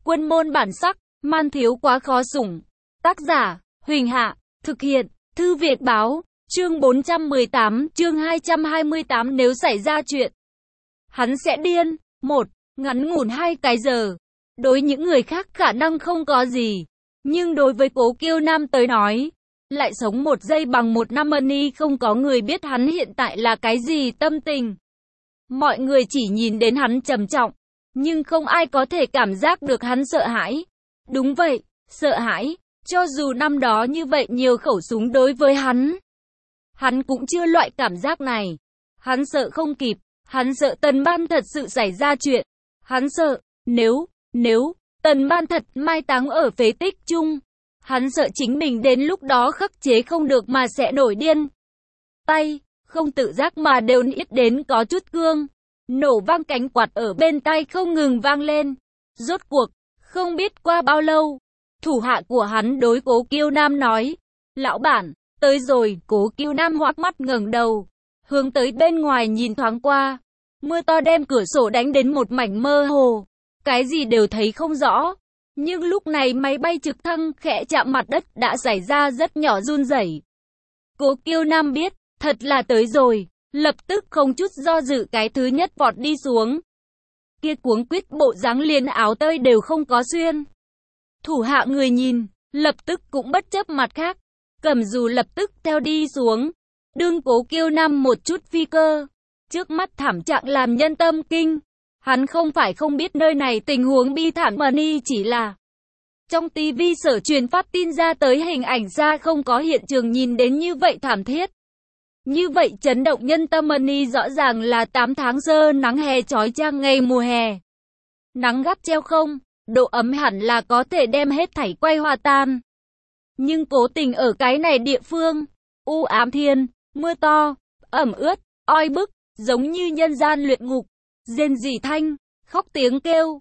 Quân môn bản sắc, man thiếu quá khó sủng. Tác giả, Huỳnh Hạ, thực hiện, Thư Viện Báo, chương 418, chương 228 nếu xảy ra chuyện. Hắn sẽ điên. 1. Ngắn ngủn 2 cái giờ. Đối những người khác khả năng không có gì. Nhưng đối với Cố Kiêu Nam tới nói, lại sống 1 giây bằng 1 năm money, không có người biết hắn hiện tại là cái gì tâm tình. Mọi người chỉ nhìn đến hắn trầm trọng, nhưng không ai có thể cảm giác được hắn sợ hãi. Đúng vậy, sợ hãi. Cho dù năm đó như vậy nhiều khẩu súng đối với hắn cũng chưa loại cảm giác này. Hắn sợ không kịp, hắn sợ Tần Ban thật sự xảy ra chuyện. Hắn sợ, nếu Tần Ban thật mai táng ở phế tích chung. Hắn sợ chính mình đến lúc đó khắc chế không được mà sẽ nổi điên. Tay, không tự giác mà đều niết đến có chút cương. Nổ vang, cánh quạt ở bên tai không ngừng vang lên. Rốt cuộc, không biết qua bao lâu, thủ hạ của hắn đối Cố Kiêu Nam nói, lão bản, tới rồi. Cố Kiêu Nam hoác mắt ngẩng đầu, hướng tới bên ngoài nhìn thoáng qua. Mưa to đem cửa sổ đánh đến một mảnh mơ hồ, cái gì đều thấy không rõ. Nhưng lúc này máy bay trực thăng khẽ chạm mặt đất đã xảy ra rất nhỏ run rẩy. Cố Kiêu Nam biết, thật là tới rồi, lập tức không chút do dự cái thứ nhất vọt đi xuống. Kia cuống quýt bộ dáng liền áo tơi đều không có xuyên. Thủ hạ người nhìn, lập tức cũng bất chấp mặt khác, cầm dù lập tức theo đi xuống. Đương Cố Kiêu Nam một chút phi cơ, trước mắt thảm trạng làm nhân tâm kinh. Hắn không phải không biết nơi này tình huống bi thảm money, chỉ là trong tivi sở truyền phát tin ra tới hình ảnh ra không có hiện trường nhìn đến như vậy thảm thiết. Như vậy chấn động nhân tâm money, rõ ràng là 8 tháng sơ nắng hè chói chang ngày mùa hè. Nắng gắt treo không, độ ấm hẳn là có thể đem hết thảy quay hòa tan. Nhưng cố tình ở cái này địa phương, u ám thiên, mưa to, ẩm ướt, oi bức, giống như nhân gian luyện ngục. Rên rỉ thanh, khóc tiếng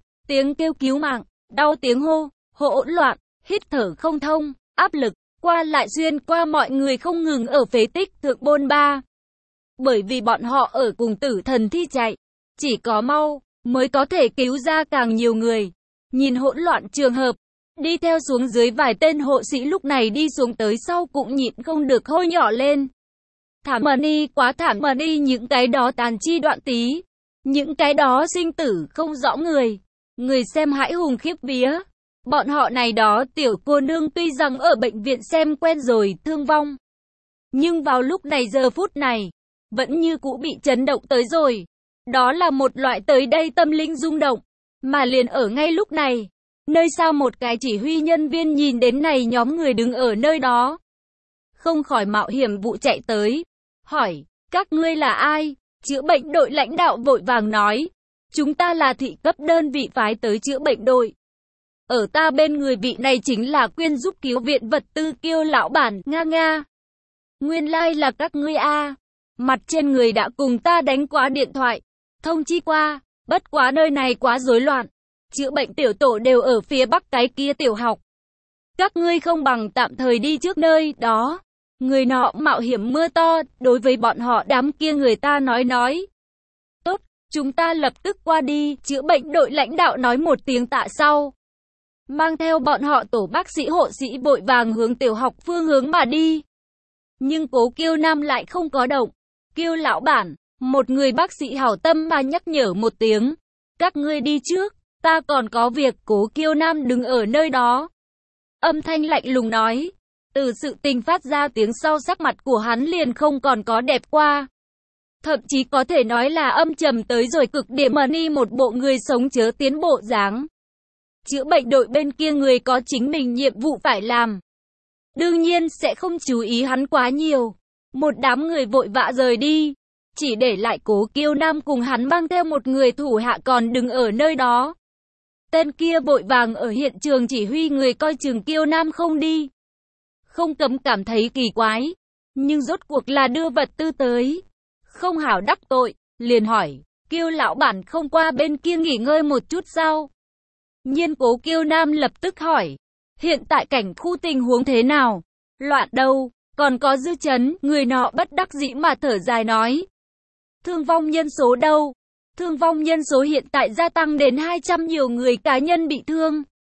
kêu cứu mạng, đau tiếng hô, hỗn loạn, hít thở không thông, áp lực, qua lại xuyên qua mọi người không ngừng ở phế tích thượng bôn ba. Bởi vì bọn họ ở cùng tử thần thi chạy, chỉ có mau mới có thể cứu ra càng nhiều người. Nhìn hỗn loạn trường hợp, đi theo xuống dưới vài tên hộ sĩ lúc này đi xuống tới sau cũng nhịn không được hô nhỏ lên. Thảm money, quá thảm money, những cái đó tàn chi đoạn tí. Những cái đó sinh tử không rõ người. Người xem hãi hùng khiếp vía. Bọn họ này đó tiểu cô nương tuy rằng ở bệnh viện xem quen rồi thương vong, nhưng vào lúc này giờ phút này, vẫn như cũ bị chấn động tới rồi. Đó là một loại tới đây tâm linh rung động. Mà liền ở ngay lúc này, nơi xa một cái chỉ huy nhân viên nhìn đến này nhóm người đứng ở nơi đó, không khỏi mạo hiểm vụ chạy tới, hỏi, các ngươi là ai? Chữa bệnh đội lãnh đạo vội vàng nói, chúng ta là thị cấp đơn vị phái tới chữa bệnh đội. Ở ta bên người vị này chính là quyên giúp cứu viện vật tư Kiêu lão bản, nga. Nguyên lai là các ngươi a. Mặt trên người đã cùng ta đánh qua điện thoại, thông chi qua, bất quá nơi này quá rối loạn. Chữa bệnh tiểu tổ đều ở phía bắc cái kia tiểu học. Các ngươi không bằng tạm thời đi trước nơi đó. Người nọ mạo hiểm mưa to, đối với bọn họ đám kia người ta nói. Tốt, chúng ta lập tức qua đi, chữa bệnh đội lãnh đạo nói một tiếng tạ sau. Mang theo bọn họ tổ bác sĩ hộ sĩ vội vàng hướng tiểu học phương hướng mà đi. Nhưng Cố Kiêu Nam lại không có động. Kiêu lão bản, một người bác sĩ hảo tâm mà nhắc nhở một tiếng. Các ngươi đi trước, ta còn có việc. Cố Kiêu Nam đứng ở nơi đó. Âm thanh lạnh lùng nói. Từ sự tình phát ra tiếng sau, sắc mặt của hắn liền không còn có đẹp qua. Thậm chí có thể nói là âm trầm tới rồi cực điểm, money một bộ người sống chớ tiến bộ dáng. Chữa bệnh đội bên kia người có chính mình nhiệm vụ phải làm, đương nhiên sẽ không chú ý hắn quá nhiều. Một đám người vội vã rời đi, chỉ để lại Cố Kiêu Nam cùng hắn mang theo một người thủ hạ còn đứng ở nơi đó. Tên kia vội vàng ở hiện trường chỉ huy người coi chừng Kiêu Nam không đi. Không cấm cảm thấy kỳ quái, nhưng rốt cuộc là đưa vật tư tới, không hảo đắc tội, liền hỏi, Kiêu lão bản không qua bên kia nghỉ ngơi một chút sao? Nhiên Cố Kiêu Nam lập tức hỏi, hiện tại cảnh khu tình huống thế nào? Loạn đâu, còn có dư chấn, người nọ bất đắc dĩ mà thở dài nói. Thương vong nhân số đâu? Thương vong nhân số hiện tại gia tăng đến 200 nhiều người, cá nhân bị thương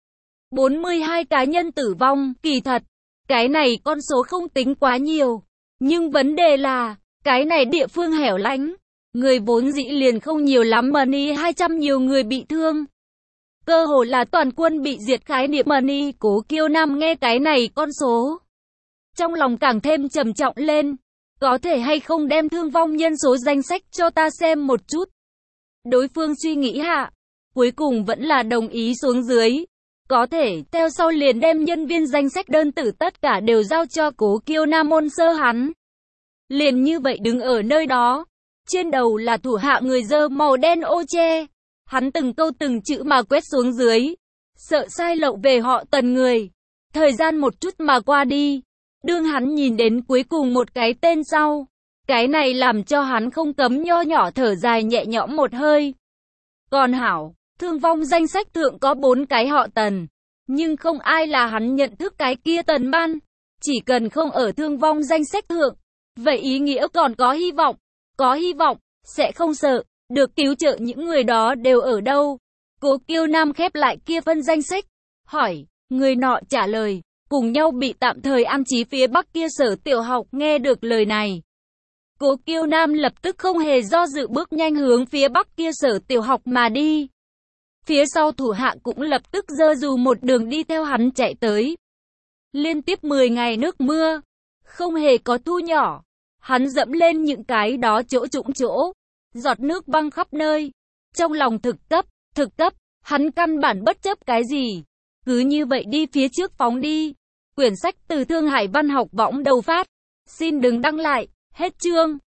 42 cá nhân tử vong, kỳ thật. Cái này con số không tính quá nhiều. Nhưng vấn đề là, cái này địa phương hẻo lánh. Người vốn dĩ liền không nhiều lắm Money 200 nhiều người bị thương. Cơ hồ là toàn quân bị diệt khái niệm Money. Cố Kiêu Nam nghe cái này con số. Trong lòng càng thêm trầm trọng lên. Có thể hay không đem thương vong nhân số danh sách cho ta xem một chút. Đối phương suy nghĩ hạ. Cuối cùng vẫn là đồng ý xuống dưới. Có thể, theo sau liền đem nhân viên danh sách đơn tử tất cả đều giao cho Cố Kiêu Nam ôn sơ hắn. Liền như vậy đứng ở nơi đó. Trên đầu là thủ hạ người dơ màu đen ô che. Hắn từng câu từng chữ mà quét xuống dưới. Sợ sai lậu về họ Tần người. Thời gian một chút mà qua đi. Đương hắn nhìn đến cuối cùng một cái tên sau. Cái này làm cho hắn không cấm nho nhỏ thở dài nhẹ nhõm một hơi. Còn hảo, thương vong danh sách thượng có 4 cái họ Tần. Nhưng không ai là hắn nhận thức cái kia Tần Man. Chỉ cần không ở thương vong danh sách thượng. Vậy ý nghĩa còn có hy vọng. Có hy vọng, sẽ không sợ. Được cứu trợ những người đó đều ở đâu? Cố Kiêu Nam khép lại kia phân danh sách. Hỏi, người nọ trả lời. Cùng nhau bị tạm thời an trí phía bắc kia sở tiểu học. Nghe được lời này. Cố Kiêu Nam lập tức không hề do dự bước nhanh hướng phía bắc kia sở tiểu học mà đi. Phía sau thủ hạ cũng lập tức giơ dù một đường đi theo hắn chạy tới. Liên tiếp 10 ngày nước mưa. Không hề có thu nhỏ. Hắn dẫm lên những cái đó chỗ trũng chỗ. Giọt nước băng khắp nơi. Trong lòng thực cấp, hắn căn bản bất chấp cái gì. Cứ như vậy đi phía trước phóng đi. Quyển sách từ Thương Hải Văn học võng đầu phát. Xin đừng đăng lại, hết chương.